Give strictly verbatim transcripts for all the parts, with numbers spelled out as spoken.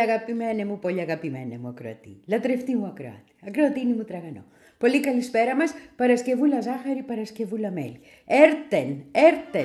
αγαπημένε μου, πολύ αγαπημένε μου ακροατή. Λατρευτή μου ακροάτη. Ακροατίνη μου τραγανό. Πολύ καλησπέρα μας. Παρασκευούλα ζάχαρη, Παρασκευούλα μέλι. Έρτεν, έρτεν.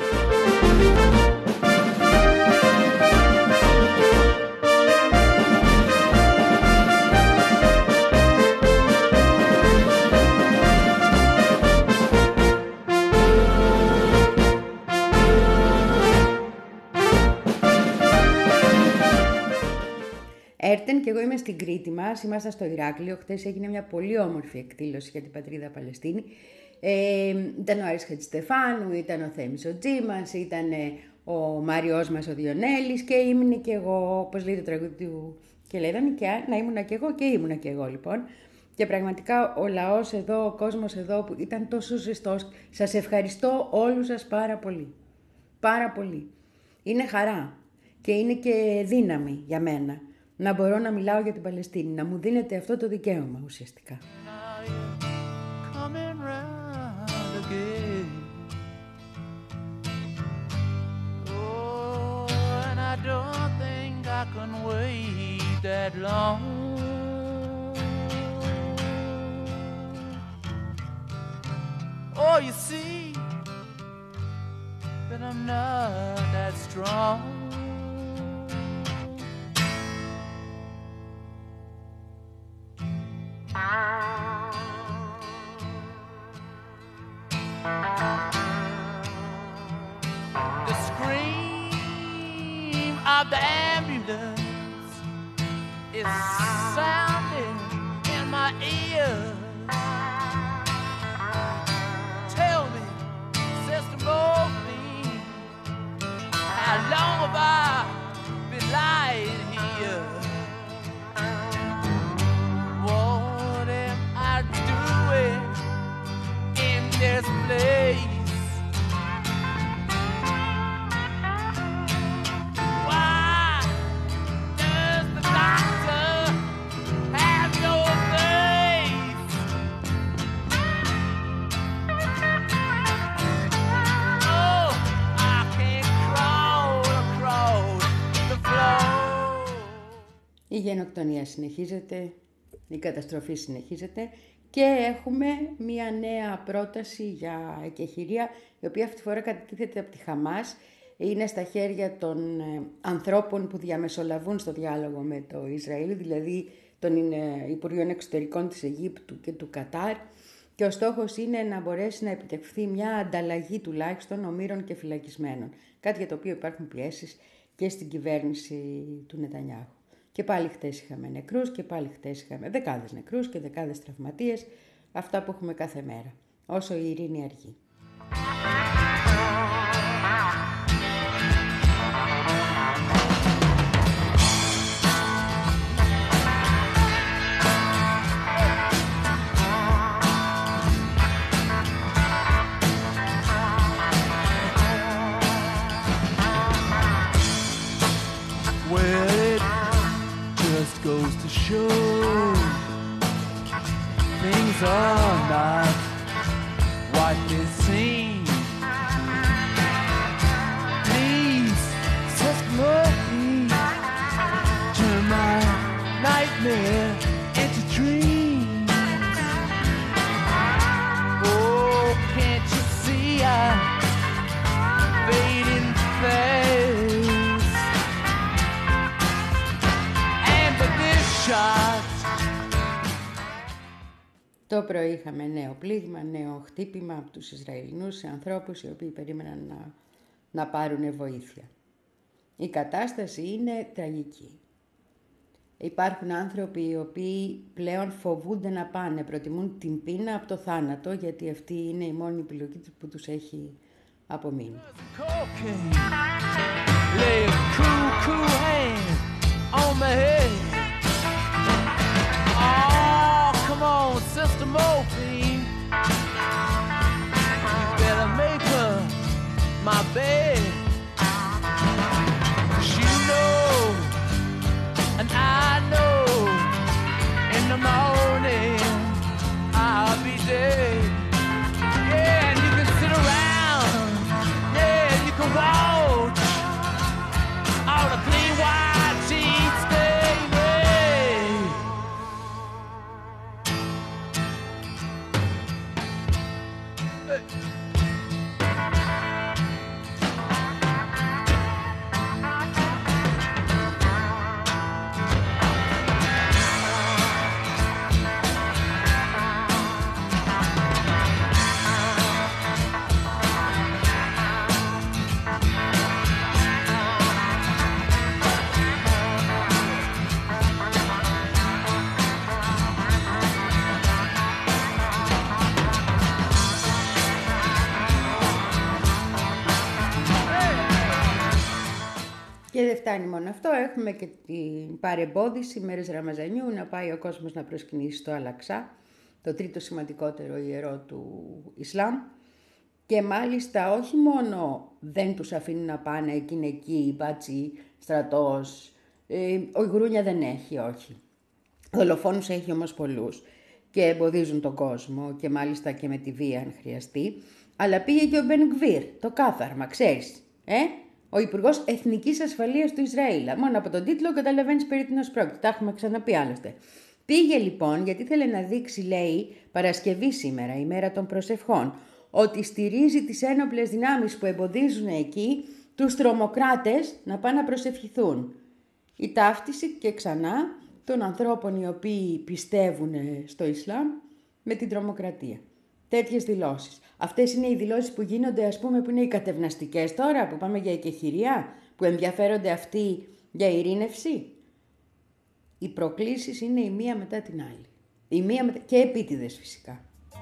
Έρτεν και εγώ είμαι στην Κρήτη μας, ήμασταν στο Ηράκλειο, χτες έγινε μια πολύ όμορφη εκδήλωση για την πατρίδα Παλαιστίνη. Ε, ήταν ο Άρης Χατζηστεφάνου, ήταν ο Θέμης ο Τζίμας, ήταν ο Μάριός μας ο Διονέλης και ήμουν και εγώ, όπως λέει το τραγούδι του και λέγανε και να ήμουνα και εγώ και ήμουνα και εγώ λοιπόν. Και πραγματικά ο λαός εδώ, ο κόσμος εδώ που ήταν τόσο ζεστός, σας ευχαριστώ όλους σας πάρα πολύ. Πάρα πολύ. Είναι χαρά και είναι και δύναμη για μένα να μπορώ να μιλάω για την Παλαιστίνη, να μου δίνετε αυτό το δικαίωμα ουσιαστικά. Oh, you see that I'm not that strong. The scream of the ambulance is sounding in my ears. Tell me, Sister Morphine, how long have I been lying here? What am I doing in this place? Why does the doctor have no face? Oh, I can't crawl across the floor. Η γενοκτονία συνεχίζεται, η καταστροφή συνεχίζεται και έχουμε μία νέα πρόταση για εκεχηρία, η οποία αυτή τη φορά κατατίθεται από τη Χαμάς. Είναι στα χέρια των ανθρώπων που διαμεσολαβούν στο διάλογο με το Ισραήλ, δηλαδή των Υπουργείων Εξωτερικών της Αιγύπτου και του Κατάρ. Και ο στόχος είναι να μπορέσει να επιτευχθεί μια ανταλλαγή τουλάχιστον ομήρων και φυλακισμένων. Κάτι για το οποίο υπάρχουν πιέσεις και στην κυβέρνηση του Νετανιάχου. Και πάλι χτες είχαμε νεκρούς και πάλι χτες είχαμε δεκάδες νεκρούς και δεκάδες τραυματίες. Αυτά που έχουμε κάθε μέρα, όσο η ειρήνη αργεί. Goes to show things are not what they seem. Please, Sister Morphine, turn my nightmare into dreams. Oh, can't you see I'm fading fast? Το πρωί είχαμε νέο πλήγμα, νέο χτύπημα από τους Ισραηλινούς σε ανθρώπους οι οποίοι περίμεναν να, να πάρουν βοήθεια. Η κατάσταση είναι τραγική. Υπάρχουν άνθρωποι οι οποίοι πλέον φοβούνται να πάνε, προτιμούν την πείνα από το θάνατο, γιατί αυτή είναι η μόνη επιλογή που τους έχει απομείνει. Come on, Sister Morphine, you better make her my bed. She knows, and I know, in the morning I'll be dead. Yeah, and you can sit around, yeah, you can watch all the clean white sheets there. Και δεν φτάνει μόνο αυτό, έχουμε και την παρεμπόδιση μέρες Ραμαζανιού να πάει ο κόσμος να προσκυνήσει στο Αλαξά, το τρίτο σημαντικότερο ιερό του Ισλάμ. Και μάλιστα όχι μόνο δεν τους αφήνουν να πάνε, εκείνη εκεί, μπάτσι, στρατός, ε, ο Ιγρούνια δεν έχει, όχι. Δολοφόνους έχει όμως πολλούς και εμποδίζουν τον κόσμο και μάλιστα και με τη βία αν χρειαστεί. Αλλά πήγε και ο Μπεν Γκβίρ, το κάθαρμα, ξέρεις, ε? Ο Υπουργός Εθνικής Ασφαλείας του Ισραήλ. Μόνο από τον τίτλο καταλαβαίνεις περί τίνος πρόκειται. Τα έχουμε ξαναπεί άλλωστε. Πήγε λοιπόν γιατί ήθελε να δείξει, λέει, Παρασκευή σήμερα, η μέρα των προσευχών, ότι στηρίζει τις ένοπλες δυνάμεις που εμποδίζουν εκεί τους τρομοκράτες να πάνε να προσευχηθούν. Η ταύτιση και ξανά των ανθρώπων οι οποίοι πιστεύουν στο Ισλάμ με την τρομοκρατία. Τέτοιες δηλώσεις. Αυτές είναι οι δηλώσεις που γίνονται, ας πούμε, που είναι οι κατευναστικές τώρα, που πάμε για εκεχηρία, που ενδιαφέρονται αυτοί για ειρήνευση. Οι προκλήσεις είναι η μία μετά την άλλη. Η μία μετα... και επίτηδες φυσικά.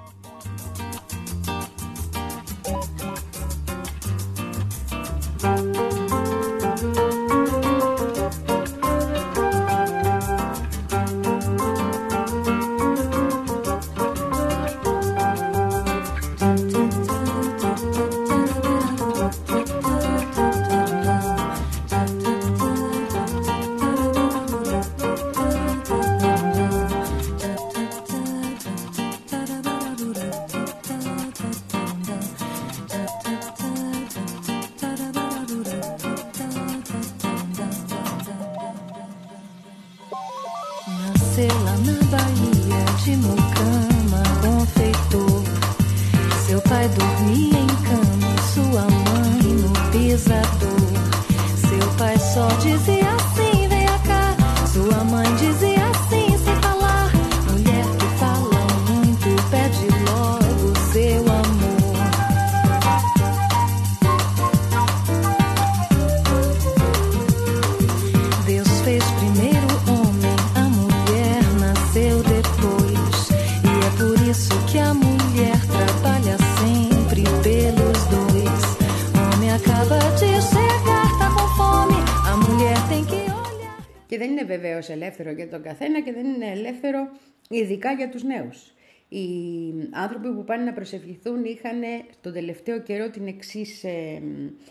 Ελεύθερο για τον καθένα και δεν είναι ελεύθερο ειδικά για τους νέους. Οι άνθρωποι που πάνε να προσευχηθούν είχαν τον τελευταίο καιρό την εξής, ε,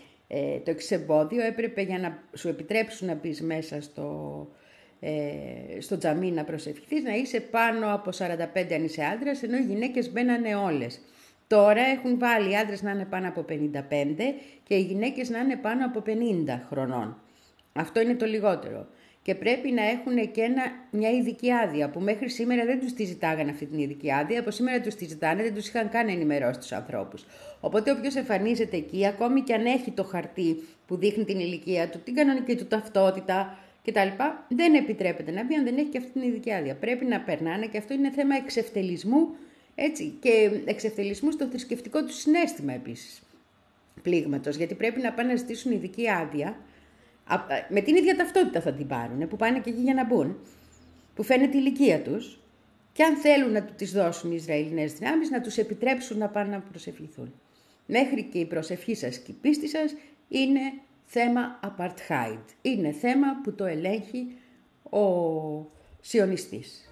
ε, το εξής εμπόδιο. Έπρεπε για να σου επιτρέψουν να μπεις μέσα στο, ε, στο τζαμί να προσευχηθείς να είσαι πάνω από σαράντα πέντε αν είσαι άντρας, ενώ οι γυναίκες μπαίνανε όλες. Τώρα έχουν βάλει οι άντρες να είναι πάνω από πενήντα πέντε και οι γυναίκες να είναι πάνω από πενήντα χρονών. Αυτό είναι το λιγότερο. Και πρέπει να έχουν και ένα, μια ειδική άδεια που μέχρι σήμερα δεν τους τη ζητάγανε αυτή την ειδική άδεια. Από σήμερα τους τη ζητάνε, δεν τους είχαν καν ενημερώσει τους ανθρώπους. Οπότε όποιος εμφανίζεται εκεί, ακόμη και αν έχει το χαρτί που δείχνει την ηλικία του, την κανονική του ταυτότητα κτλ., δεν επιτρέπεται να μπει αν δεν έχει και αυτή την ειδική άδεια. Πρέπει να περνάνε και αυτό είναι θέμα εξευτελισμού, έτσι, και εξευτελισμού στο θρησκευτικό του συναίσθημα επίσης. Πλήγματος, γιατί πρέπει να πάνε να ζητήσουν ειδική άδεια. Με την ίδια ταυτότητα θα την πάρουν, που πάνε και εκεί για να μπουν, που φαίνεται η ηλικία τους, και αν θέλουν να τις δώσουν οι Ισραηλινές δυνάμεις, να τους επιτρέψουν να πάνε να προσευχηθούν. Μέχρι και η προσευχή σας και η πίστη σας είναι θέμα apartheid. Είναι θέμα που το ελέγχει ο σιωνιστής.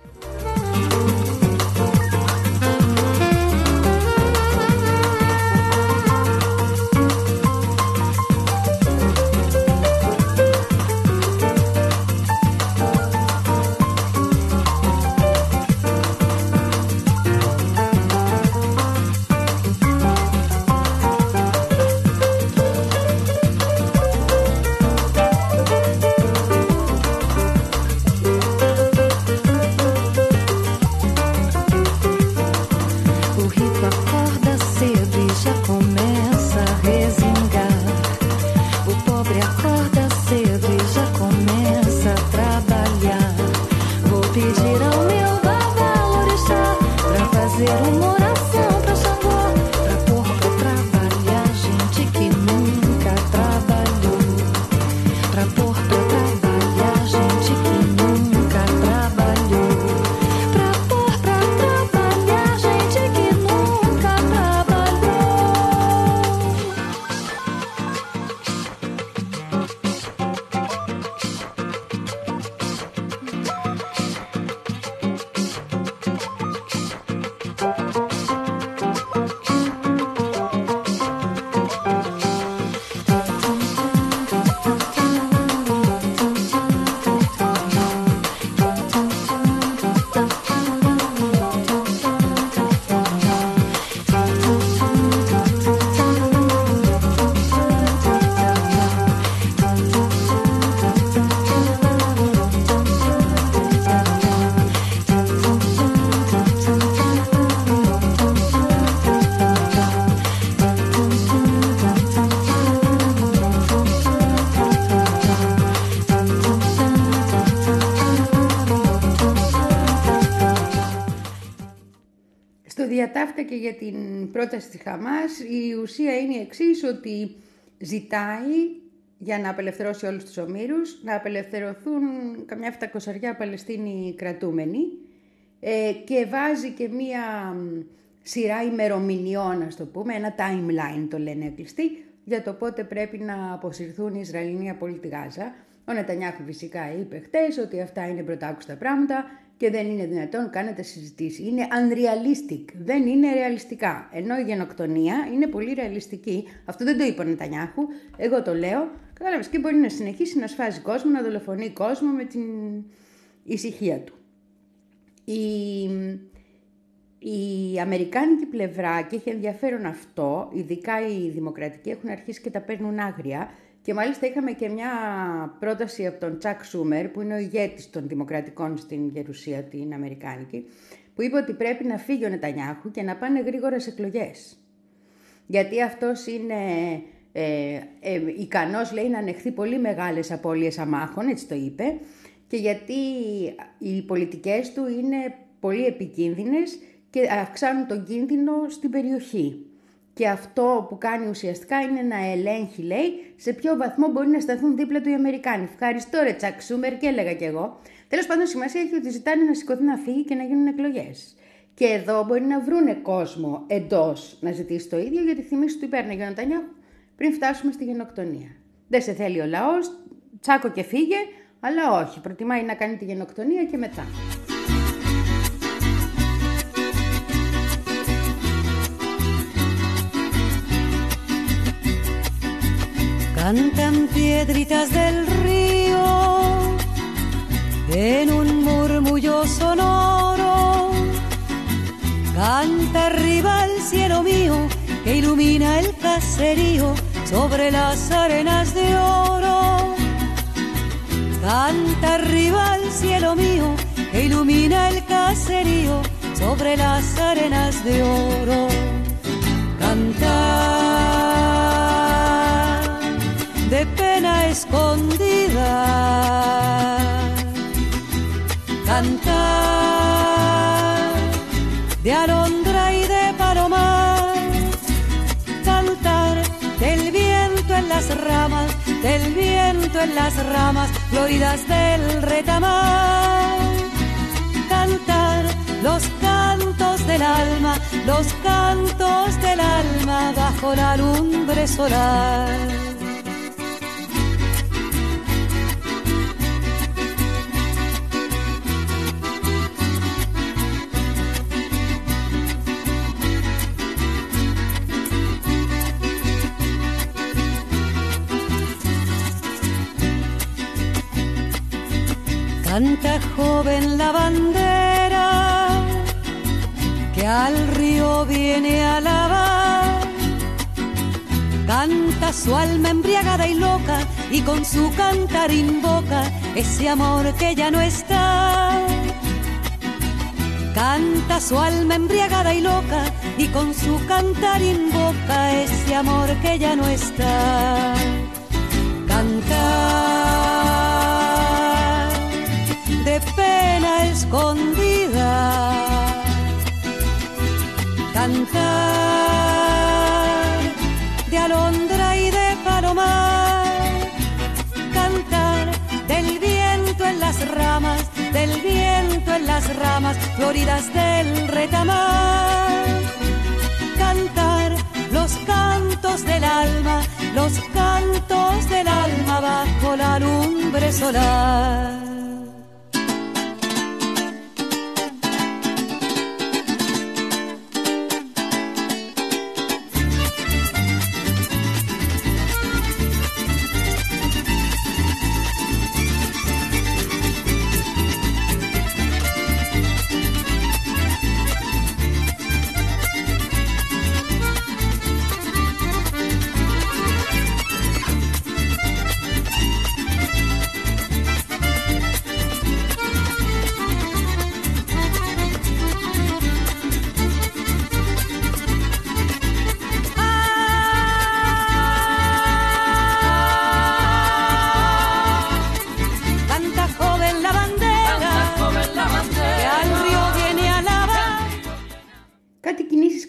για τα αυτά και για την πρόταση της Χαμάς, η ουσία είναι η εξής, ότι ζητάει για να απελευθερώσει όλους τους ομήρους, να απελευθερωθούν καμιά επτακόσια Παλαιστίνοι κρατούμενοι ε, και βάζει και μία σειρά ημερομηνιών, ας το πούμε, ένα timeline το λένε κλειστή, για το πότε πρέπει να αποσυρθούν οι Ισραηλινοί από όλη τη Γάζα. Ο Νετανιάχου φυσικά είπε χτες ότι αυτά είναι πρωτάκουστα πράγματα και δεν είναι δυνατόν κάνετε συζητήσει. Είναι unrealistic, δεν είναι ρεαλιστικά. Ενώ η γενοκτονία είναι πολύ ρεαλιστική. Αυτό δεν το είπε ο Νετανιάχου, εγώ το λέω. Κατάλαβες, και μπορεί να συνεχίσει να σφάζει κόσμο, να δολοφονεί κόσμο με την ησυχία του. Η, η αμερικάνικη πλευρά, και έχει ενδιαφέρον αυτό, ειδικά οι δημοκρατικοί έχουν αρχίσει και τα παίρνουν άγρια, και μάλιστα είχαμε και μια πρόταση από τον Τσακ Σούμερ, που είναι ο ηγέτης των δημοκρατικών στην Γερουσία, την αμερικάνικη, που είπε ότι πρέπει να φύγει ο Νετανιάχου και να πάνε γρήγορες εκλογές. Γιατί αυτός είναι ε, ε, ικανός, λέει, να ανεχθεί πολύ μεγάλες απώλειες αμάχων, έτσι το είπε, και γιατί οι πολιτικές του είναι πολύ επικίνδυνες και αυξάνουν τον κίνδυνο στην περιοχή. Και αυτό που κάνει ουσιαστικά είναι να ελέγχει, λέει, σε ποιο βαθμό μπορεί να σταθούν δίπλα του οι Αμερικάνοι. Ευχαριστώ, ρε Τσακ Σούμερ, και έλεγα κι εγώ. Τέλος πάντων, σημασία έχει ότι ζητάνε να σηκωθεί, να φύγει και να γίνουν εκλογές. Και εδώ μπορεί να βρούνε κόσμο εντός να ζητήσει το ίδιο, γιατί θυμίσου του υπέρναγε ο Νετανιάχου πριν φτάσουμε στη γενοκτονία. Δεν σε θέλει ο λαός, τσάκο και φύγε, αλλά όχι. Προτιμάει να κάνει τη γενοκτονία και μετά. Cantan piedritas del río en un murmullo sonoro. Canta arriba el cielo mío que ilumina el caserío sobre las arenas de oro. Canta arriba el cielo mío que ilumina el caserío sobre las arenas de oro. Cantar de pena escondida, cantar de alondra y de palomar, cantar del viento en las ramas, del viento en las ramas floridas del retamar, cantar los cantos del alma, los cantos del alma bajo la lumbre solar. Canta joven la bandera que al río viene a lavar. Canta su alma embriagada y loca y con su cantar invoca ese amor que ya no está. Canta su alma embriagada y loca y con su cantar invoca ese amor que ya no está. Cantar de pena escondida, cantar de alondra y de palomar, cantar del viento en las ramas, del viento en las ramas floridas del retamar, cantar los cantos del alma, los cantos del alma bajo la lumbre solar.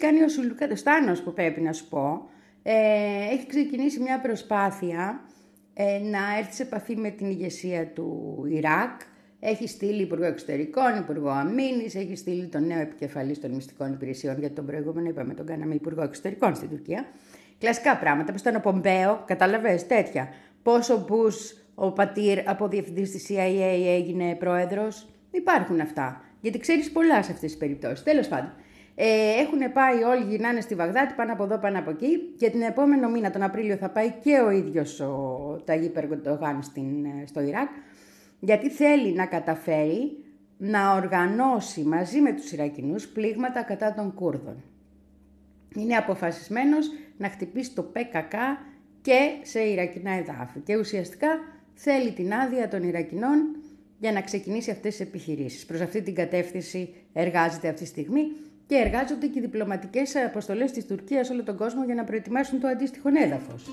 κάνει ο Σουλουκάνος, που πρέπει να σου πω. Ε, έχει ξεκινήσει μια προσπάθεια ε, να έρθει σε επαφή με την ηγεσία του Ιράκ. Έχει στείλει Υπουργό Εξωτερικών, Υπουργό Αμήνης, έχει στείλει τον νέο επικεφαλής των μυστικών υπηρεσιών, γιατί τον προηγούμενο είπαμε τον κάναμε Υπουργό Εξωτερικών στην Τουρκία. Κλασικά πράγματα, πως ήταν ο Πομπέο, κατάλαβες, τέτοια. Πώς ο Μπούς, ο Πατήρ, από διευθυντής της σι άι έι έγινε πρόεδρος. Υπάρχουν αυτά, γιατί ξέρεις πολλά σε αυτές τις περιπτώσεις. Τέλος πάντων, ε, έχουν πάει όλοι, γυρνάνε στη Βαγδάτη, πάνω από εδώ, πάνω από εκεί, και την επόμενο μήνα, τον Απρίλιο, θα πάει και ο ίδιος ο Ταγίπ Ερντογάν στο Ιράκ, γιατί θέλει να καταφέρει να οργανώσει μαζί με τους Ιρακινούς πλήγματα κατά των Κούρδων. Είναι αποφασισμένος να χτυπήσει το πι κέι κέι και σε Ιρακινά εδάφη και ουσιαστικά θέλει την άδεια των Ιρακινών για να ξεκινήσει αυτές τις επιχειρήσεις. Προς αυτή την κατεύθυνση εργάζεται αυτή τη στιγμή και εργάζονται και οι διπλωματικές αποστολές της Τουρκίας σε όλο τον κόσμο για να προετοιμάσουν το αντίστοιχο έδαφος.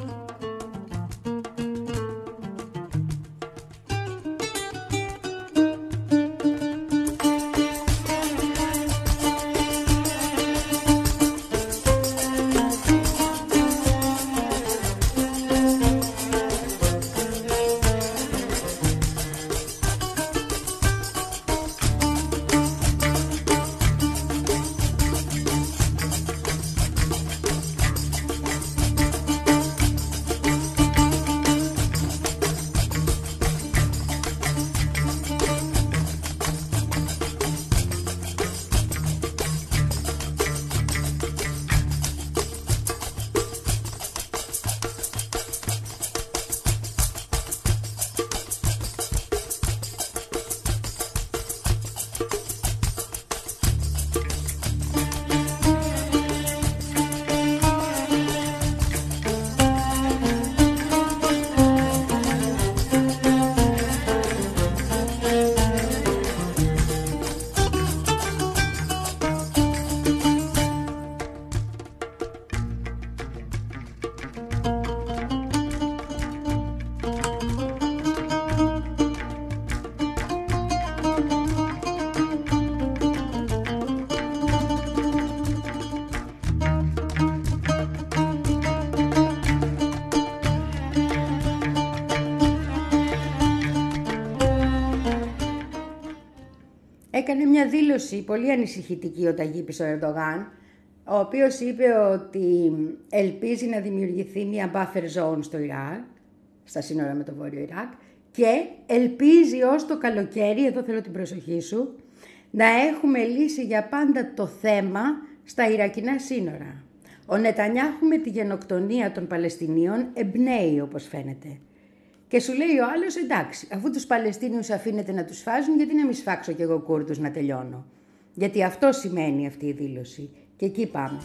Έκανε μια δήλωση πολύ ανησυχητική ο Ταγίπ Ερντογάν, ο οποίος είπε ότι ελπίζει να δημιουργηθεί μια buffer zone στο Ιράκ, στα σύνορα με το Βόρειο Ιράκ, και ελπίζει ως το καλοκαίρι, εδώ θέλω την προσοχή σου, να έχουμε λύσει για πάντα το θέμα στα Ιρακινά σύνορα. Ο Νετανιάχου με τη γενοκτονία των Παλαιστινίων εμπνέει, όπως φαίνεται. Και σου λέει ο άλλος, εντάξει, αφού τους Παλαιστίνιους αφήνετε να τους φάζουν, γιατί να μην σφάξω κι εγώ Κούρδους να τελειώνω. Γιατί αυτό σημαίνει αυτή η δήλωση. Και εκεί πάμε.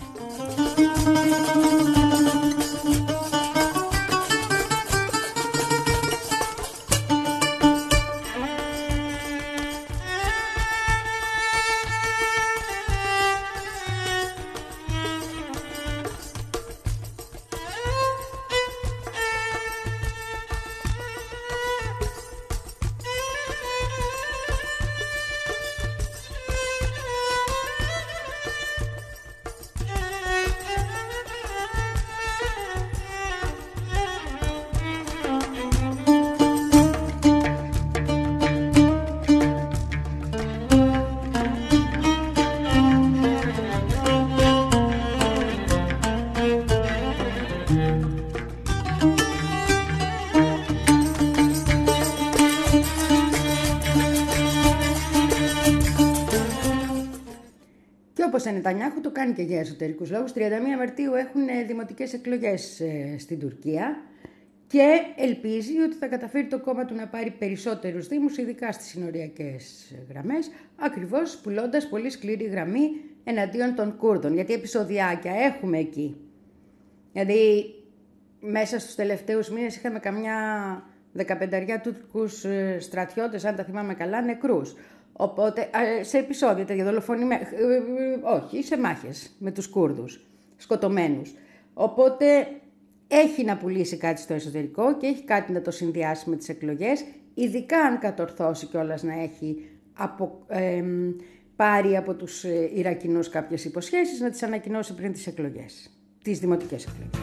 Όπως ο Νετανιάχου το κάνει και για εσωτερικούς λόγους. τριάντα μία Μαρτίου έχουν δημοτικές εκλογές στην Τουρκία και ελπίζει ότι θα καταφέρει το κόμμα του να πάρει περισσότερους δήμους, ειδικά στις συνοριακές γραμμές, ακριβώς πουλώντας πολύ σκληρή γραμμή εναντίον των Κούρδων, γιατί επεισοδιάκια έχουμε εκεί. Δηλαδή, μέσα στους τελευταίους μήνες είχαμε καμιά δεκαπενταριά Τούρκους στρατιώτες, αν τα θυμάμαι καλά, νεκρούς. Οπότε, σε επεισόδια τέτοια δολοφονημένα, όχι, σε μάχες με τους Κούρδους, σκοτωμένους. Οπότε, έχει να πουλήσει κάτι στο εσωτερικό και έχει κάτι να το συνδυάσει με τις εκλογές, ειδικά αν κατορθώσει κιόλας να έχει απο, ε, πάρει από τους Ιρακινούς κάποιες υποσχέσεις να τις ανακοινώσει πριν τις εκλογές, τις δημοτικές εκλογές.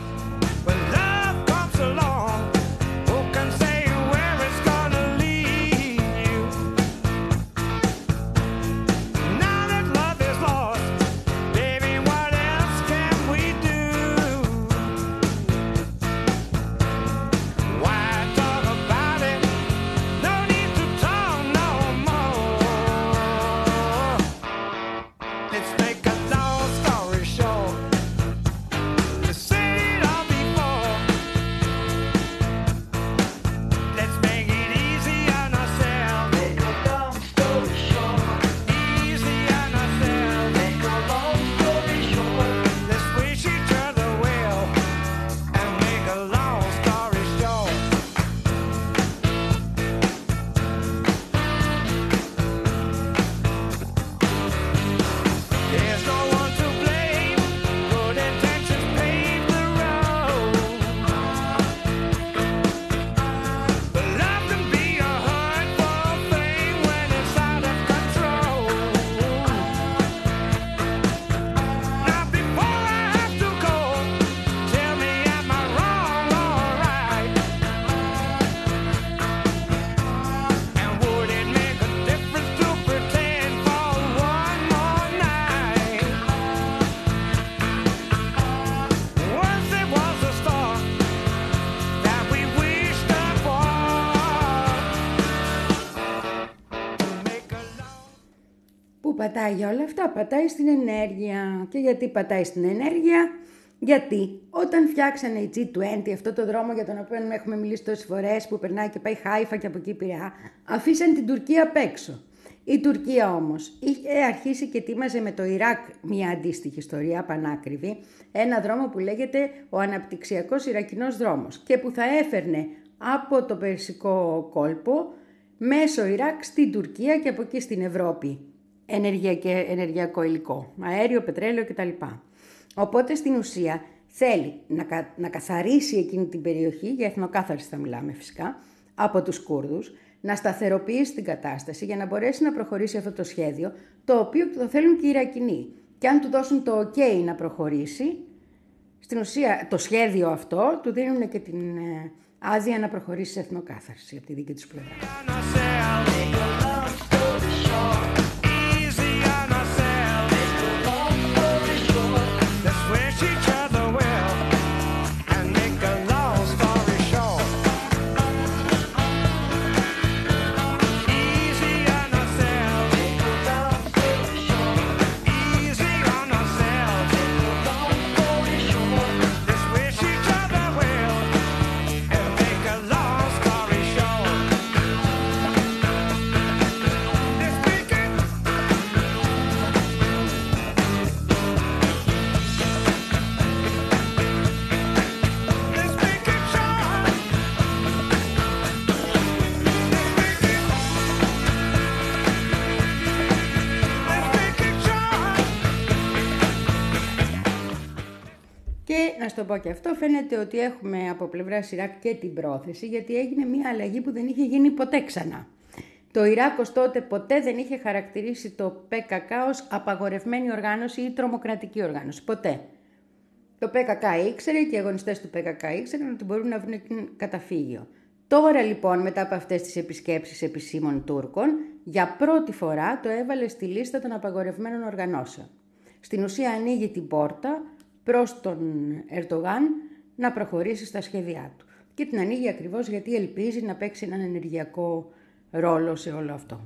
Πατάει για όλα αυτά, πατάει στην ενέργεια. Και γιατί πατάει στην ενέργεια? Γιατί όταν φτιάξανε οι τζι είκοσι, αυτό το δρόμο για τον οποίο έχουμε μιλήσει τόσες φορές, που περνάει και πάει Χάιφα και από εκεί Πειραιά, αφήσαν την Τουρκία απ' έξω. Η Τουρκία όμως είχε αρχίσει και ετοίμαζε με το Ιράκ μια αντίστοιχη ιστορία, πανάκριβη, ένα δρόμο που λέγεται ο Αναπτυξιακός Ιρακινός Δρόμος και που θα έφερνε από το Περσικό κόλπο μέσω Ιράκ στην Τουρκία και από εκεί στην Ευρώπη. Ενεργειακό υλικό, αέριο, πετρέλαιο κτλ. Οπότε στην ουσία θέλει να, κα, να καθαρίσει εκείνη την περιοχή, για εθνοκάθαρση θα μιλάμε φυσικά, από τους Κούρδους, να σταθεροποιήσει την κατάσταση για να μπορέσει να προχωρήσει αυτό το σχέδιο, το οποίο το θέλουν και οι Ιρακινοί. Και αν του δώσουν το ok να προχωρήσει, στην ουσία το σχέδιο αυτό του δίνουν και την ε, άδεια να προχωρήσει σε εθνοκάθαρση από τη δική τους πλευρά. Να στο πω και αυτό, φαίνεται ότι έχουμε από πλευράς Ιράκ και την πρόθεση, γιατί έγινε μια αλλαγή που δεν είχε γίνει ποτέ ξανά. Το Ιράκ ως τότε ποτέ δεν είχε χαρακτηρίσει το πι κέι κέι ως απαγορευμένη οργάνωση ή τρομοκρατική οργάνωση. Ποτέ. Το πι κέι κέι ήξερε και οι αγωνιστές του πι κέι κέι ήξεραν ότι μπορούν να βρουν καταφύγιο. Τώρα λοιπόν, μετά από αυτές τις επισκέψεις επισήμων Τούρκων, για πρώτη φορά το έβαλε στη λίστα των απαγορευμένων οργανώσεων. Στην ουσία ανοίγει την πόρτα προς τον Ερντογάν να προχωρήσει στα σχέδιά του. Και την ανοίγει ακριβώς γιατί ελπίζει να παίξει έναν ενεργειακό ρόλο σε όλο αυτό.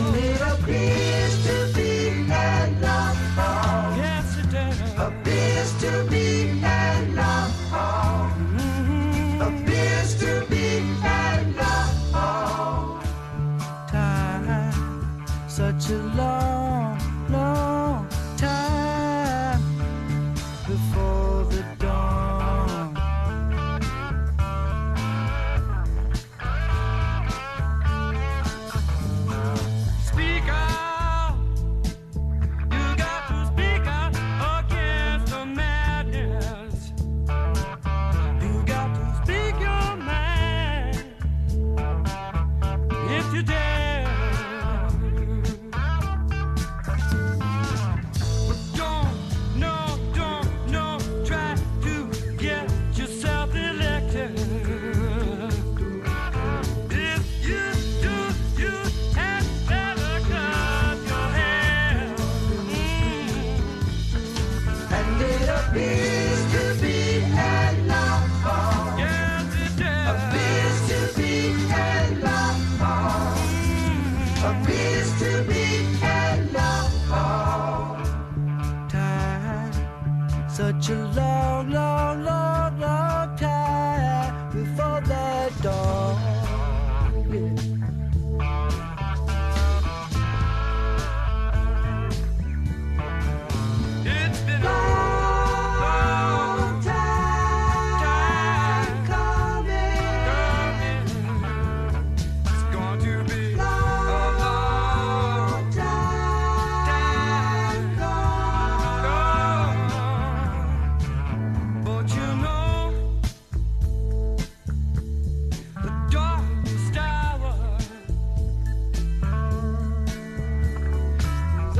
And it appears to be a love song. Yes, it does. Appears to be a love song. Mm-hmm. Appears to be a love song. Time, such a long, long time before the dawn. Speak out, you got to speak out against the madness. You got to speak your mind if you dare. But don't, no, don't, no, try to get yourself elected. If you do, you had better cut your hair. Mm. And it appears to be a love song. Yes, it does. Appears to be a love song. Appears to be a love song. Time, such a long, long, long, long time before the dawn. It's been a long time coming. It's going to be a long time gone. But you know, the darkest hour is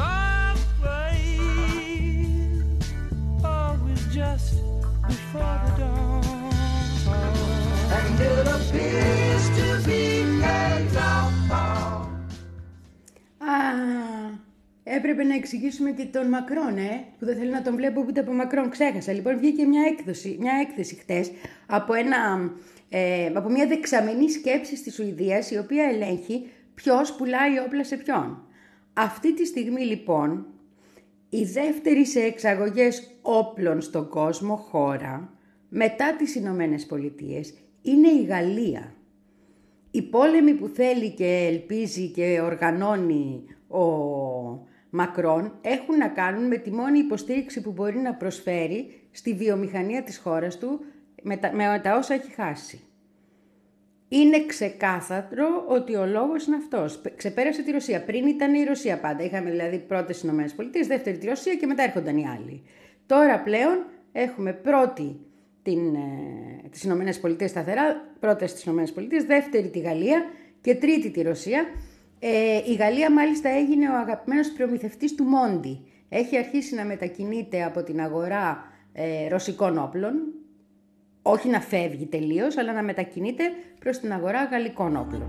always, always just before the dawn. And it appears to be a love song. Α, έπρεπε να εξηγήσουμε και τον Μακρόν, ε, που δεν θέλω να τον βλέπω ούτε από Μακρόν, ξέχασα. Λοιπόν, βγήκε μια έκδοση, μια έκθεση χτες από, ένα, ε, από μια δεξαμενή σκέψη στη Σουηδία, η οποία ελέγχει ποιος πουλάει όπλα σε ποιον. Αυτή τη στιγμή, λοιπόν, η δεύτερη σε εξαγωγές όπλων στον κόσμο χώρα, μετά τις Ηνωμένες Πολιτείες, είναι η Γαλλία. Οι πόλεμοι που θέλει και ελπίζει και οργανώνει ο Μακρόν έχουν να κάνουν με τη μόνη υποστήριξη που μπορεί να προσφέρει στη βιομηχανία της χώρας του με τα, με τα όσα έχει χάσει. Είναι ξεκάθαρο ότι ο λόγος είναι αυτός. Ξεπέρασε τη Ρωσία. Πριν ήταν η Ρωσία πάντα. Είχαμε δηλαδή πρώτες τις Ηνωμένες Πολιτείες, δεύτερη τη Ρωσία και μετά έρχονταν οι άλλοι. Τώρα πλέον έχουμε πρώτη την, ε, τις Ηνωμένες Πολιτείες σταθερά, πρώτες τις Ηνωμένες Πολιτείες, δεύτερη τη Γαλλία και τρίτη τη Ρωσία. Ε, η Γαλλία μάλιστα έγινε ο αγαπημένος προμηθευτής του Μόντι. Έχει αρχίσει να μετακινείται από την αγορά ε, ρωσικών όπλων, όχι να φεύγει τελείως, αλλά να μετακινείται προς την αγορά γαλλικών όπλων.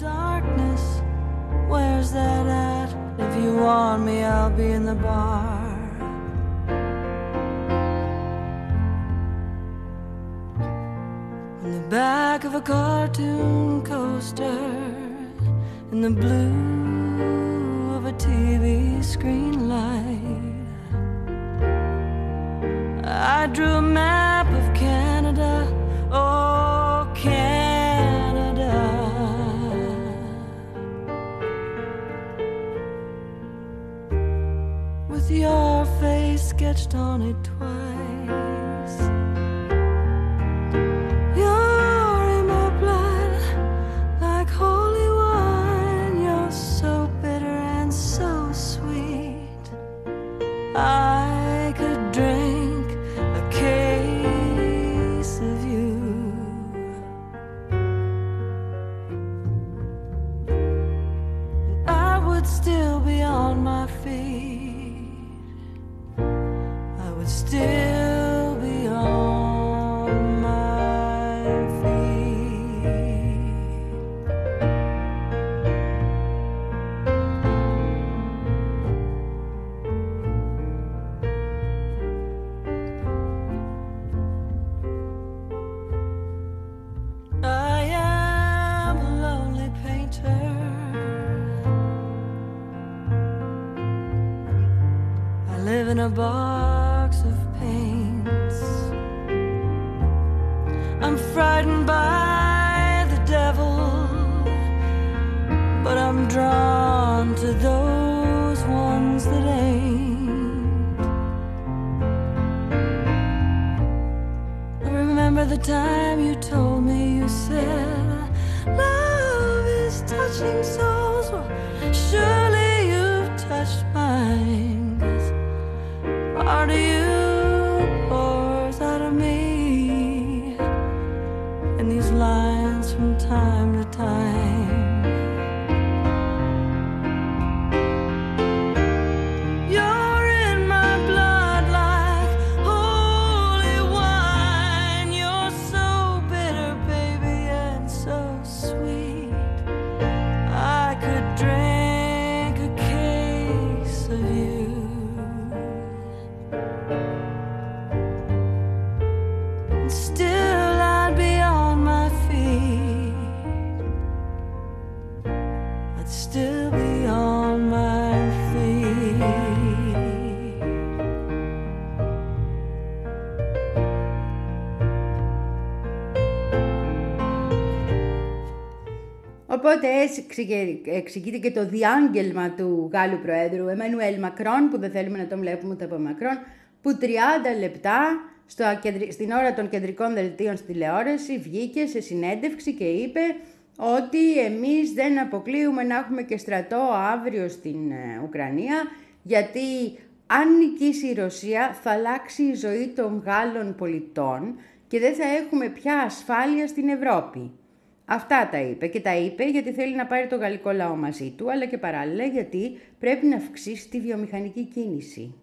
Back of a cartoon coaster in the blue of a T V screen light, I drew a map of Canada, oh Canada, with your face sketched on it twice. You're in my blood like holy wine. You're so bitter and so sweet. I could drink a case of you. And I would still be on my feet. I would still be on my feet. I am a lonely painter in a box of paints. I'm frightened by the devil, but I'm drawn to those ones that ain't. I remember the time you told me, you said, love is touching souls. Well, surely you've touched mine, 'cause part of you pours out of me in these lines from time to time. You're in my blood like holy wine. You're so bitter, baby, and so sweet. I could drink a case of you. And still I'd be on my feet. I'd still be on my feet. Οπότε έτσι εξηγείται και το διάγγελμα του Γάλλου Προέδρου Εμμανουέλ Μακρόν, που δεν θέλουμε να τον βλέπουμε ούτε από Μακρόν, που τριάντα λεπτά στο, στην ώρα των κεντρικών δελτίων στη τηλεόραση βγήκε σε συνέντευξη και είπε ότι εμείς δεν αποκλείουμε να έχουμε και στρατό αύριο στην Ουκρανία, γιατί αν νικήσει η Ρωσία θα αλλάξει η ζωή των Γάλλων πολιτών και δεν θα έχουμε πια ασφάλεια στην Ευρώπη. Αυτά τα είπε, και τα είπε γιατί θέλει να πάρει το γαλλικό λαό μαζί του, αλλά και παράλληλα γιατί πρέπει να αυξήσει τη βιομηχανική κίνηση.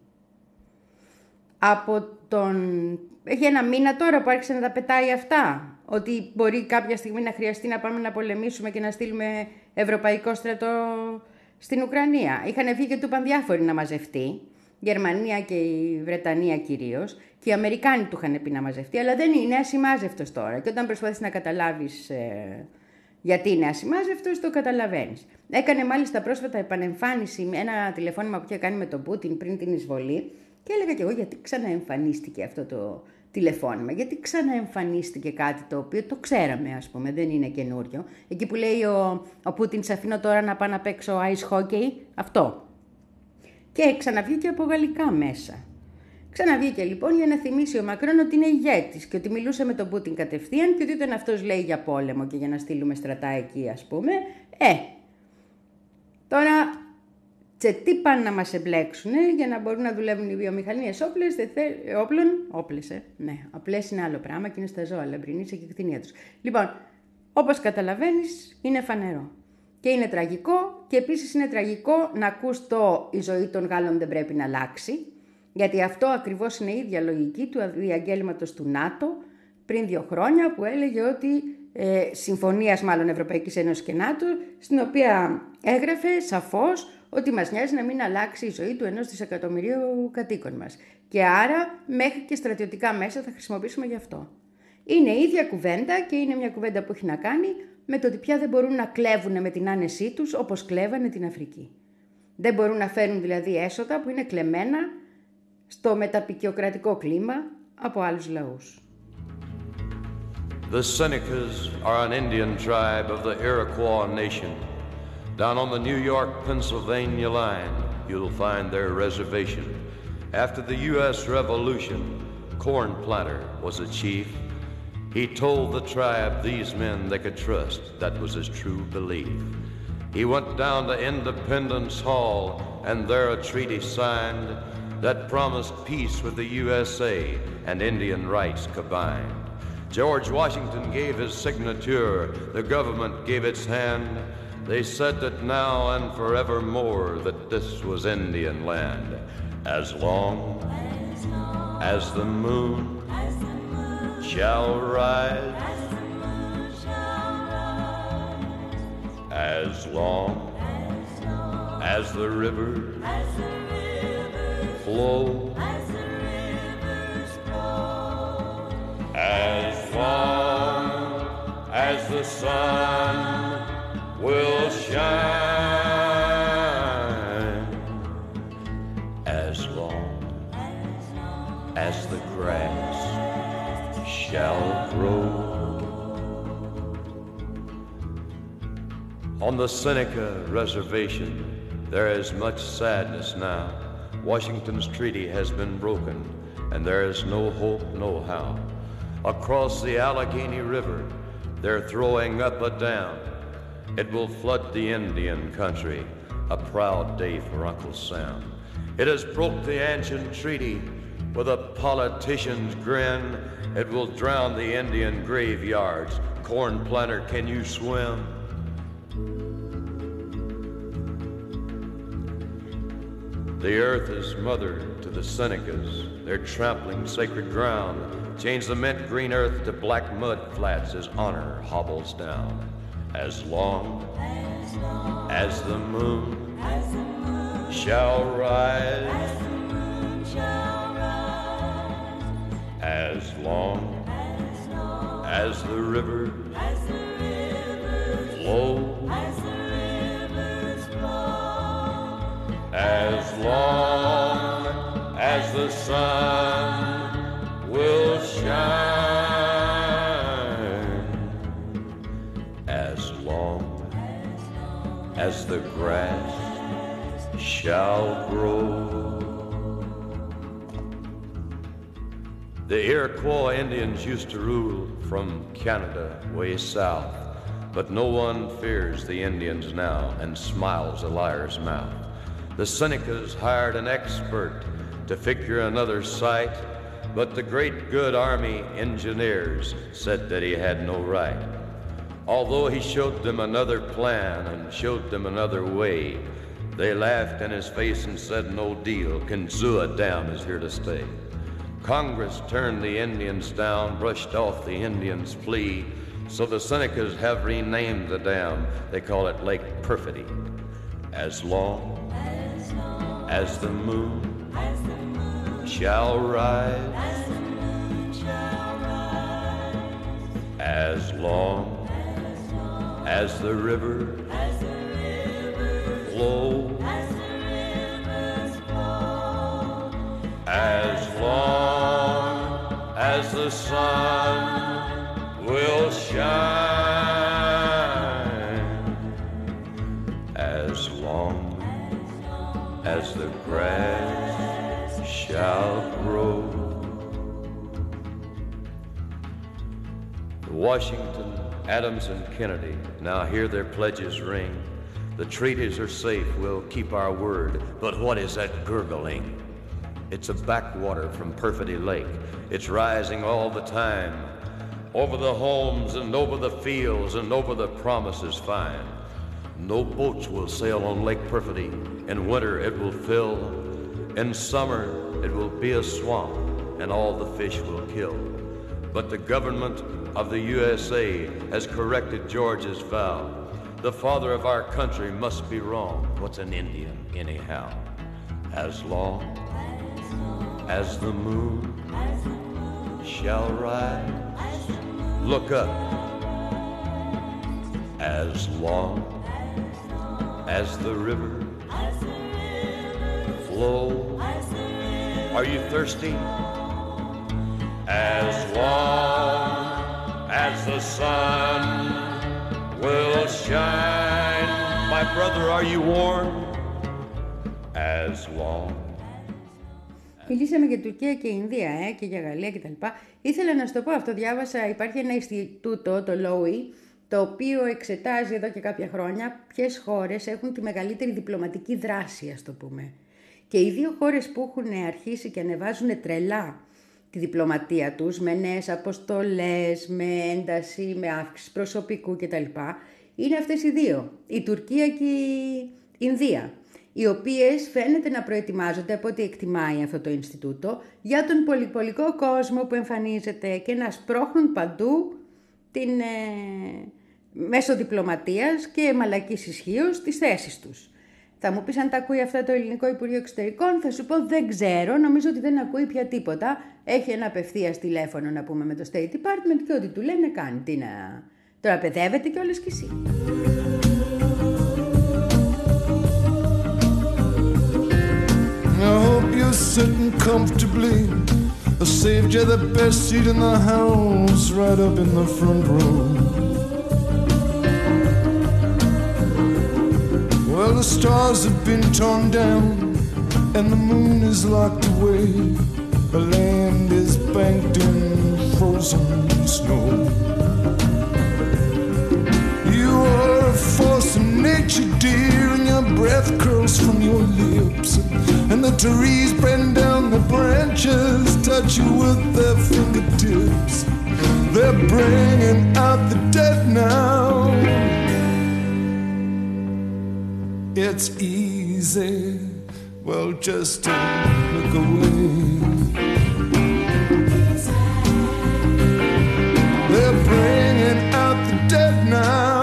Από τον... Έχει ένα μήνα τώρα που άρχισε να τα πετάει αυτά, ότι μπορεί κάποια στιγμή να χρειαστεί να πάμε να πολεμήσουμε και να στείλουμε ευρωπαϊκό στρατό στην Ουκρανία. Είχαν βγει και του είπαν διάφοροι να μαζευτεί, Γερμανία και η Βρετανία κυρίως, και οι Αμερικάνοι του είχαν πει να μαζευτεί, αλλά δεν είναι ασημάζευτος τώρα. Και όταν προσπαθείς να καταλάβεις ε, γιατί είναι ασημάζευτος, το καταλαβαίνεις. Έκανε μάλιστα πρόσφατα επανεμφάνιση με ένα τηλεφώνημα που είχε κάνει με τον Πούτιν πριν την εισβολή, και έλεγα κι εγώ γιατί ξαναεμφανίστηκε αυτό το τηλεφώνημα, γιατί ξαναεμφανίστηκε κάτι το οποίο το ξέραμε, ας πούμε, δεν είναι καινούριο. Εκεί που λέει ο, ο Πούτιν, σε αφήνω τώρα να πάω να παίξω ice hockey, αυτό. Και ξαναβγήκε από γαλλικά μέσα. Ξαναβγήκε λοιπόν για να θυμίσει ο Μακρόν ότι είναι ηγέτης και ότι μιλούσε με τον Πούτιν κατευθείαν και ότι όταν αυτός λέει για πόλεμο και για να στείλουμε στρατά εκεί, ας πούμε, ε, τώρα σε τι πάνε να μας εμπλέξουν για να μπορούν να δουλεύουν οι βιομηχανίες όπλες, δε θε, όπλων, όπλες, ε, ναι, απλές είναι άλλο πράγμα και είναι στα ζώα, λαμπρινής και κτηνία τους. Λοιπόν, όπως καταλαβαίνεις, είναι φανερό. Και είναι τραγικό, και επίσης είναι τραγικό να ακούς το «η ζωή των Γάλλων δεν πρέπει να αλλάξει», γιατί αυτό ακριβώς είναι η ίδια λογική του διαγγέλματος του ΝΑΤΟ πριν δύο χρόνια, που έλεγε ότι ε, συμφωνίας μάλλον Ευρωπαϊκής Ένωσης και ΝΑΤΟ, στην οποία έγραφε σαφώς ότι μας νοιάζει να μην αλλάξει η ζωή του ενός δισεκατομμυρίου κατοίκων μας. Και άρα μέχρι και στρατιωτικά μέσα θα χρησιμοποιήσουμε γι' αυτό. Είναι η ίδια κουβέντα και είναι μια κουβέντα που έχει να κάνει με το ότι πια δεν μπορούν να κλέβουν με την άνεσή τους όπως κλέβανε την Αφρική. Δεν μπορούν να φέρουν δηλαδή έσοδα που είναι κλεμμένα στο μεταπικιοκρατικό κλίμα από άλλους λαούς. The Senecas are an Indian tribe of the Iroquois nation. Down on the New York-Pennsylvania line, you'll find their reservation. After the U S Revolution, Corn Planter was a chief. He told the tribe these men they could trust. That was his true belief. He went down to Independence Hall and there a treaty signed that promised peace with the U S A and Indian rights combined. George Washington gave his signature, the government gave its hand. They said that now and forevermore that this was Indian land. As long as the moon shall rise, as long as the rivers flow, as long as the sun will shine, as long On the Seneca Reservation, there is much sadness now. Washington's treaty has been broken, and there is no hope, no how. Across the Allegheny River, they're throwing up a dam. It will flood the Indian country, a proud day for Uncle Sam. It has broke the ancient treaty with a politician's grin. It will drown the Indian graveyards. Corn planter, can you swim? The earth is mother to the Senecas. They're trampling sacred ground. Change the mint green earth to black mud flats as honor hobbles down. As long as, long as the moon, as the moon shall rise, as the moon shall rise, as long as, long as the river, as the rivers flow, as the rivers flow, as long as the sun will shine, as long as the grass shall grow. The Iroquois Indians used to rule from Canada way south, but no one fears the Indians now and smiles a liar's mouth. The Senecas hired an expert to figure another site, but the great good Army engineers said that he had no right. Although he showed them another plan and showed them another way, they laughed in his face and said, no deal, Kinzua Dam is here to stay. Congress turned the Indians down, brushed off the Indians' plea, so the Senecas have renamed the dam. They call it Lake Perfidy. As long as, long as the moon, as the moon shall rise, as the moon shall rise, as long as the river, as the rivers flow, as the rivers flow, as long as the sun will shine, as long as the grass shall grow. Washington, Adams and Kennedy, now hear their pledges ring. The treaties are safe, we'll keep our word. But what is that gurgling? It's a backwater from Perfidy Lake. It's rising all the time, over the homes and over the fields and over the promises fine. No boats will sail on Lake Perfidy. In winter it will fill. In summer it will be a swamp and all the fish will kill. But the government of the U S A has corrected George's vow. The father of our country must be wrong. What's an Indian anyhow? As long as the moon shall rise, look up. As long as the river flow, are you thirsty? As long as the sun will shine, my brother, are you warm? As long. Μιλήσαμε για Τουρκία και Ινδία ε, και για Γαλλία κτλ. Ήθελα να σου το πω αυτό, διάβασα, υπάρχει ένα Ινστιτούτο, το Lowy, το οποίο εξετάζει εδώ και κάποια χρόνια ποιες χώρες έχουν τη μεγαλύτερη διπλωματική δράση, ας το πούμε. Και οι δύο χώρες που έχουν αρχίσει και ανεβάζουν τρελά τη διπλωματία τους, με νέες αποστολές, με ένταση, με αύξηση προσωπικού κτλ. Είναι αυτές οι δύο, η Τουρκία και η Ινδία, οι οποίες φαίνεται να προετοιμάζονται, από ό,τι εκτιμάει αυτό το Ινστιτούτο, για τον πολυπολικό κόσμο που εμφανίζεται και να σπρώχνουν παντού την, ε, μέσω διπλωματίας και μαλακής ισχύως τις θέσεις τους. Θα μου πεις αν τα ακούει αυτά το Ελληνικό Υπουργείο Εξωτερικών, θα σου πω δεν ξέρω, νομίζω ότι δεν ακούει πια τίποτα. Έχει ένα απευθείας τηλέφωνο να πούμε με το State Department και ό,τι του λένε κάνει. Τι να... Τώρα παιδεύεται κιόλας κι εσύ. I hope you're sitting comfortably. I saved you the best seat in the house, right up in the front row. Well, the stars have been torn down and the moon is locked away. The land is banked in frozen snow. You are a force of nature, dear, and your breath curls from your lips. And the trees bend down the branches, touch you with their fingertips. They're bringing out the dead now. It's easy, well, just to look away. They're bringing out the dead now.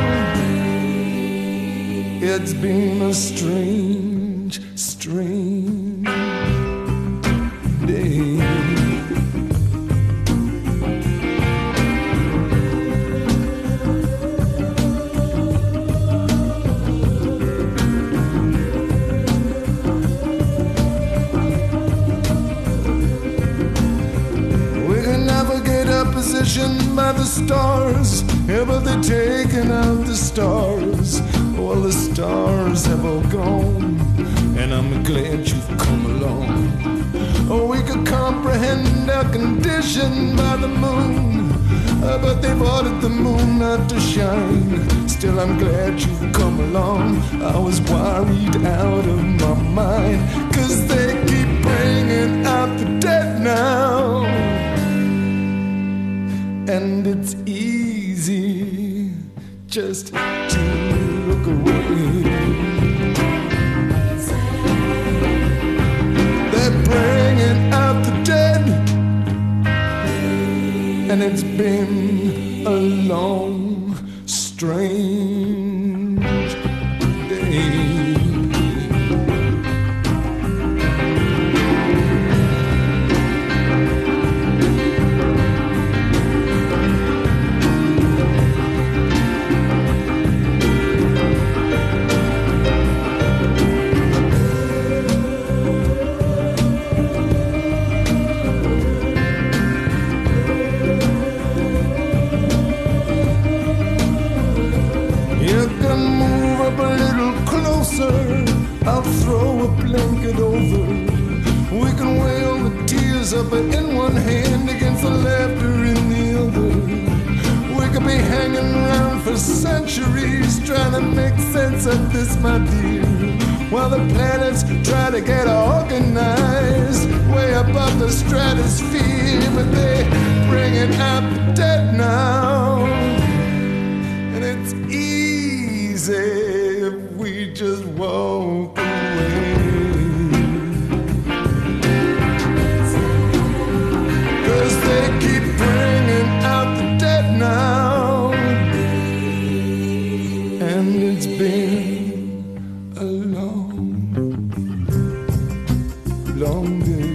It's been a strange, strange day. Positioned by the stars, yeah, but they're taking out the stars. Well, the stars have all gone, and I'm glad you've come along. Oh, we could comprehend our condition by the moon, uh, but they've ordered the moon not to shine. Still, I'm glad you've come along. I was worried out of my mind, 'cause they keep bringing out the dead now. And it's easy just to look away. They're bringing out the dead, and it's been a long, strange day. I'll throw a blanket over. We can wail the tears up in one hand against the laughter in the other. We could be hanging around for centuries trying to make sense of this, my dear, while the planets try to get organized way above the stratosphere. But they bring it out the dead now, and it's easy if we just walk away. 'Cause they keep bringing out the dead now, and it's been a long, long day.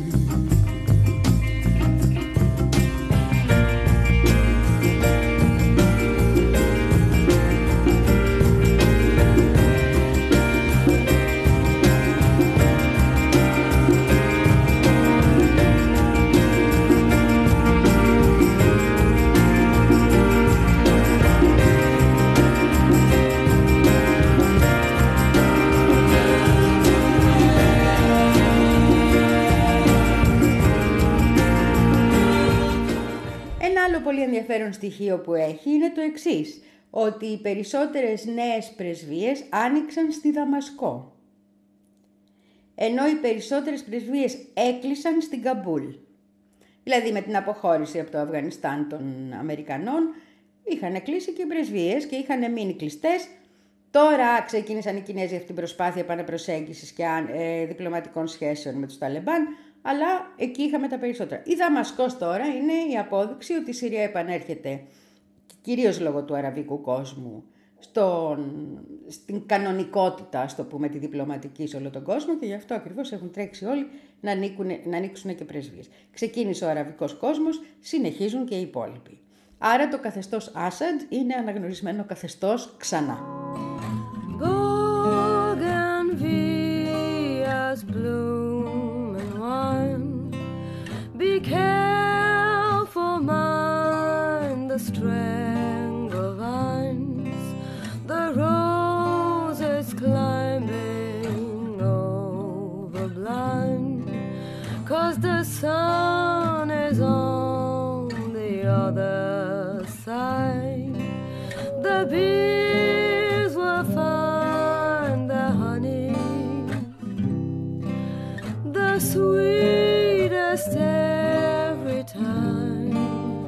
Πολύ ενδιαφέρον στοιχείο που έχει είναι το εξής, ότι οι περισσότερες νέες πρεσβείες άνοιξαν στη Δαμασκό, ενώ οι περισσότερες πρεσβείες έκλεισαν στην Καμπούλ. Δηλαδή με την αποχώρηση από το Αφγανιστάν των Αμερικανών είχαν κλείσει και οι πρεσβείες και είχαν μείνει κλειστές. Τώρα ξεκίνησαν οι Κινέζοι αυτή την προσπάθεια επαναπροσέγγισης και ε, διπλωματικών σχέσεων με τους Ταλεμπάν, αλλά εκεί είχαμε τα περισσότερα. Η Δαμασκός τώρα είναι η απόδειξη ότι η Συρία επανέρχεται, κυρίως λόγω του αραβικού κόσμου, στον, στην κανονικότητα, ας το πούμε, τη διπλωματική σε όλο τον κόσμο, και γι' αυτό ακριβώς έχουν τρέξει όλοι να, ανοίκουν, να ανοίξουν και πρεσβείες. Ξεκίνησε ο αραβικός κόσμος, συνεχίζουν και οι υπόλοιποι. Άρα το καθεστώς Άσαντ είναι αναγνωρισμένο καθεστώς ξανά. Bougainvilleas bloom and wine. Be careful, mind the strangle vines. The roses close. sweetest every time.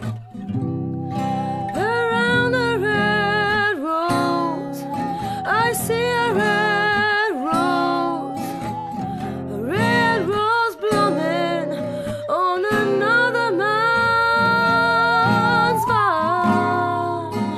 Around the red rose, I see a red rose, a red rose blooming on another man's vine.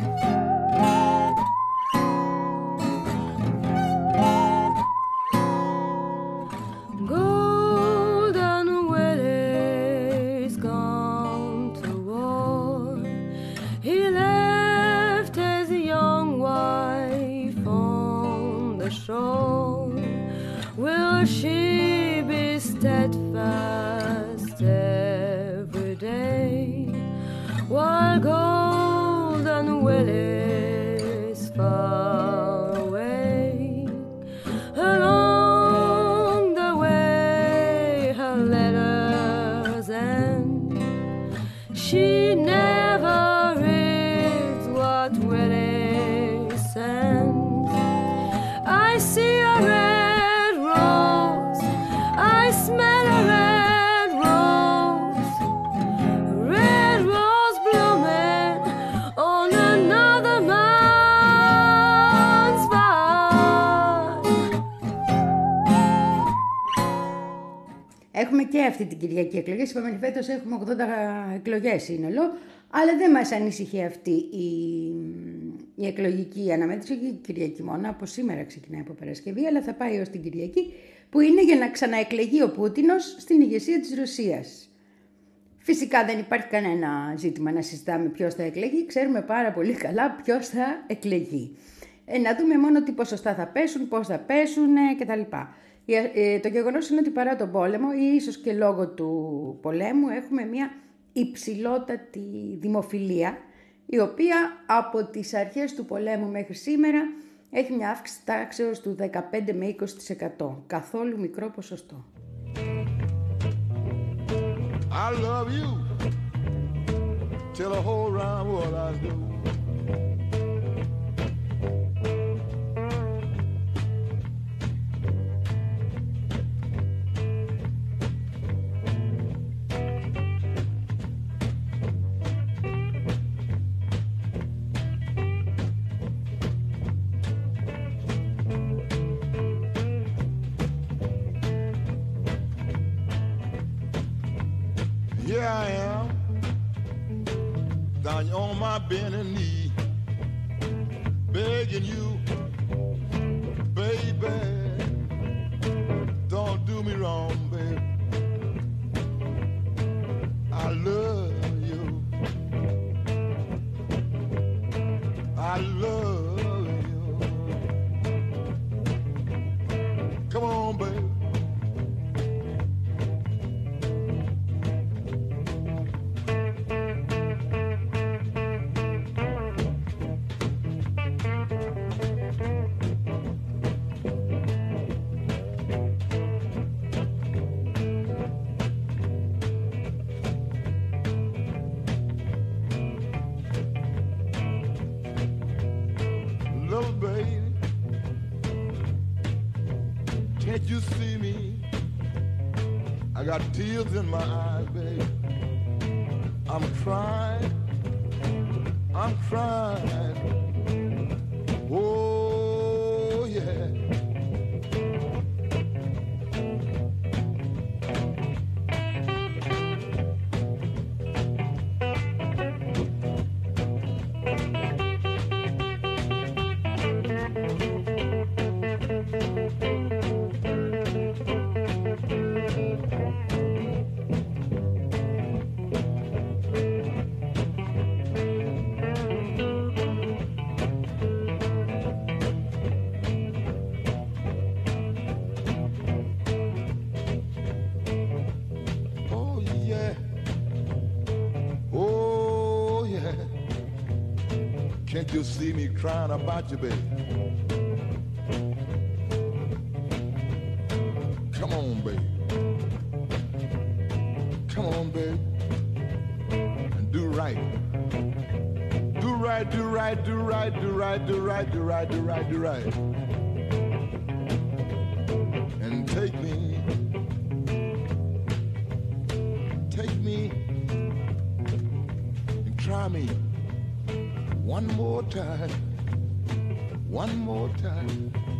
Golden Willie's gone to war. He left his young wife on the shore. Will she be steadfast every day while Golden Willie's far away? Along the way her letters end. She never reads what Willie sends. I see a red rose, I smell a red rose, a red rose blooming on another man's vine. Έχουμε και αυτή την Κυριακή εκλογές. Είπαμε φέτος έχουμε ογδόντα εκλογές σύνολο, αλλά δεν μας ανησυχεί αυτή η, η εκλογική αναμέτρηση και η Κυριακή μόνο. Από σήμερα ξεκινάει από Παρασκευή, αλλά θα πάει ως την Κυριακή, που είναι για να ξαναεκλεγεί ο Πούτινος στην ηγεσία της Ρωσίας. Φυσικά δεν υπάρχει κανένα ζήτημα να συζητάμε ποιος θα εκλεγεί. Ξέρουμε πάρα πολύ καλά ποιος θα εκλεγεί. Ε, να δούμε μόνο τι ποσοστά θα πέσουν, πώς θα πέσουν ε, κτλ. Ε, ε, το γεγονός είναι ότι παρά τον πόλεμο ή ίσως και λόγω του πολέμου έχουμε μια υψηλότατη δημοφιλία, η οποία από τις αρχές του πολέμου μέχρι σήμερα έχει μια αύξηση τάξεως του δεκαπέντε με είκοσι τοις εκατό. Καθόλου μικρό ποσοστό. I love you till the whole round world I do. Here I am, down on my bending knee, begging you, baby, don't do me wrong, baby. I love you, I love you. Come on, baby. Little baby, can't you see me? I got tears in my eyes, baby. I'm crying, I'm crying. Oh, yeah. Can't you see me crying about you, baby? Come on, baby. Come on, baby. And do right. Do right, do right, do right, do right, do right, do right, do right, do right. And take me me one more time, one more time.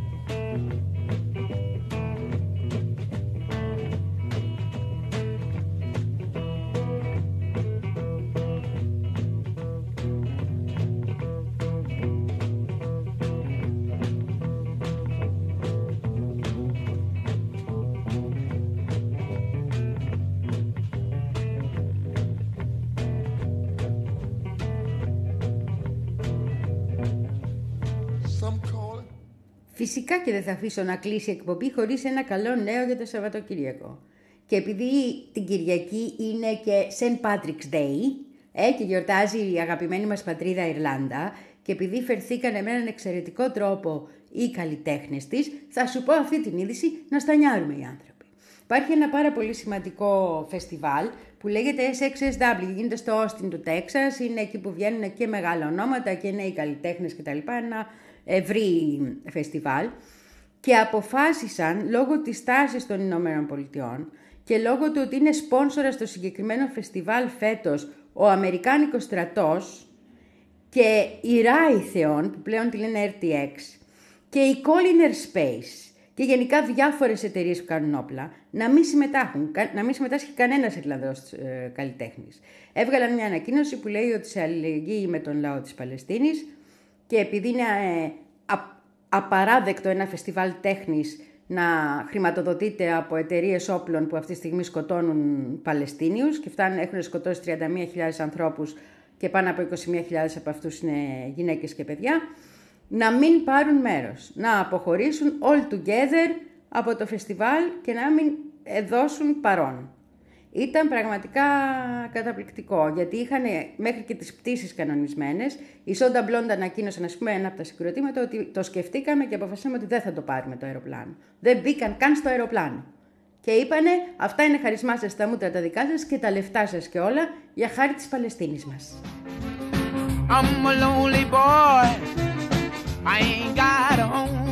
Φυσικά και δεν θα αφήσω να κλείσει η εκπομπή χωρίς ένα καλό νέο για το Σαββατοκύριακο. Και επειδή την Κυριακή είναι και Σεντ Patrick's Day ε, και γιορτάζει η αγαπημένη μας πατρίδα Ιρλάνδα και επειδή φερθήκανε με έναν εξαιρετικό τρόπο οι καλλιτέχνες της, θα σου πω αυτή την είδηση να στανιάρουμε οι άνθρωποι. Υπάρχει ένα πάρα πολύ σημαντικό φεστιβάλ που λέγεται ες εξ ες ντάμπλιου, γίνεται στο Όστιν του Τέξας, είναι εκεί που βγαίνουν και μεγάλα ονόματα και νέοι καλλιτέχνες κτλ. Ένα ευρύ φεστιβάλ και αποφάσισαν λόγω της τάσης των Ηνωμένων Πολιτειών και λόγω του ότι είναι σπόνσορα στο συγκεκριμένο φεστιβάλ φέτος ο Αμερικάνικος στρατός και η Raytheon που πλέον τη λένε αρ τι εξ και η Colliner Space και γενικά διάφορες εταιρείες που κάνουν όπλα να μην συμμετάχουν, να μην συμμετάσχει κανένας Ιρλανδός ε, καλλιτέχνης. Έβγαλαν μια ανακοίνωση που λέει ότι σε αλληλεγγύη με τον λαό της Παλαιστίνης και επειδή είναι ε, α, απαράδεκτο ένα φεστιβάλ τέχνης να χρηματοδοτείται από εταιρείες όπλων που αυτή τη στιγμή σκοτώνουν Παλαιστίνιους και φτάνουν, έχουν σκοτώσει τριάντα μία χιλιάδες ανθρώπους και πάνω από είκοσι μία χιλιάδες από αυτούς είναι γυναίκες και παιδιά, να μην πάρουν μέρος, να αποχωρήσουν all together από το φεστιβάλ και να μην δώσουν παρόν. Ήταν πραγματικά καταπληκτικό, γιατί είχαν μέχρι και τις πτήσεις κανονισμένες. Η Σόντα Μπλόντ ανακοίνωσαν, ας πούμε, ένα από τα συγκροτήματα ότι το σκεφτήκαμε και αποφασίσαμε ότι δεν θα το πάρουμε το αεροπλάνο. Δεν μπήκαν καν στο αεροπλάνο. Και είπανε, αυτά είναι χαρισμά σας, τα μούτρα τα δικά σας και τα λεφτά σας και όλα, για χάρη της Παλαιστίνης μας. I'm a lonely boy, I ain't got a home,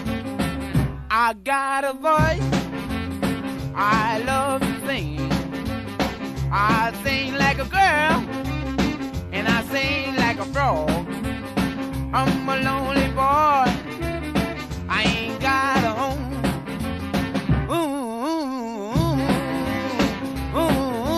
I got a voice, I love to sing, I sing like a girl, and I sing like a frog, I'm a lonely boy, I ain't got a home, ooh, ooh, ooh, ooh.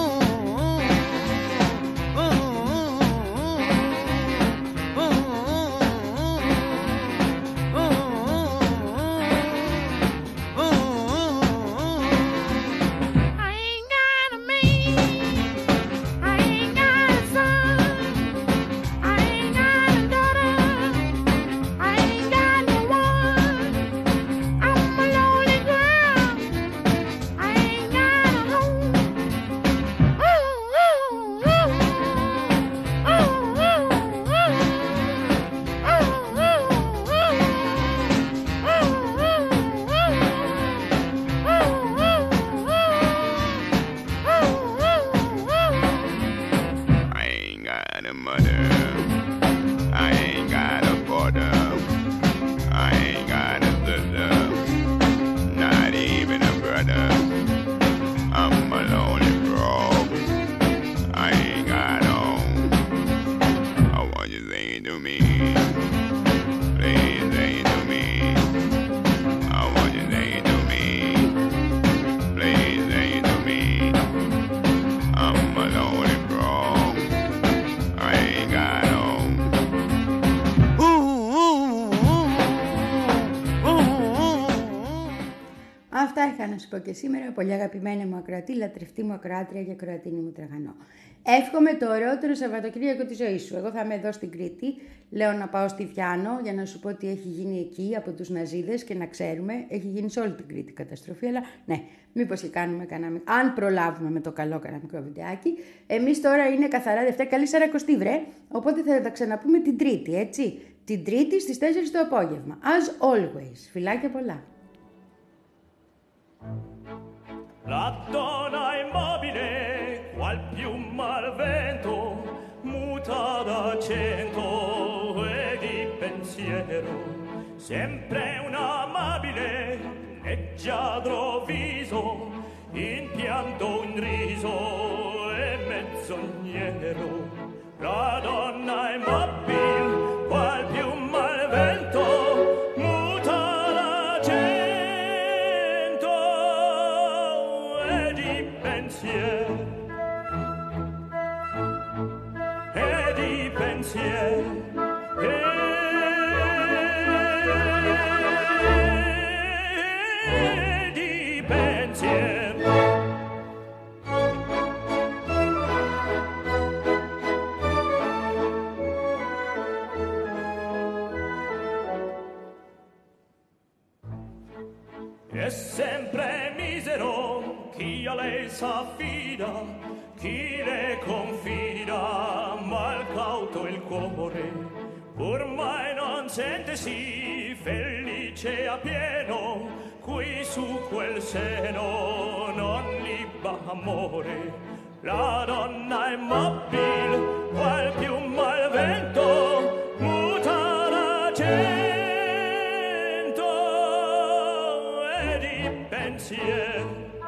Να σου πω και σήμερα, πολύ αγαπημένη μου ακροατή, λατρευτή μου ακροάτρια και ακροατίνη μου τραγανό. Εύχομαι το ωραιότερο Σαββατοκύριακο της ζωής σου. Εγώ θα είμαι εδώ στην Κρήτη. Λέω να πάω στη Βιάνο για να σου πω τι έχει γίνει εκεί από τους Ναζίδες και να ξέρουμε. Έχει γίνει σε όλη την Κρήτη καταστροφή, αλλά ναι, μήπως και κάνουμε κανένα. Αν προλάβουμε με το καλό, κανένα μικρό βιντεάκι. Εμείς τώρα είναι καθαρά Δευτέρα, καλή Σαρακοστή, βρε. Οπότε θα τα ξαναπούμε την Τρίτη, έτσι. Την Τρίτη στις τέσσερις το απόγευμα. As always. Φιλάκια πολλά. La donna immobile, qual piuma al vento, muta d'accento e di pensiero, sempre un amabile, leggiadro viso, in pianto, in riso e menzognero. La donna è sempre misero chi a lei s'affida, chi le confida, mal cauto il cuore, ormai non sentesi felice a pieno, qui su quel seno non liba amore. La donna è mobile, qual più mal vento, muta d'argento, e di pensier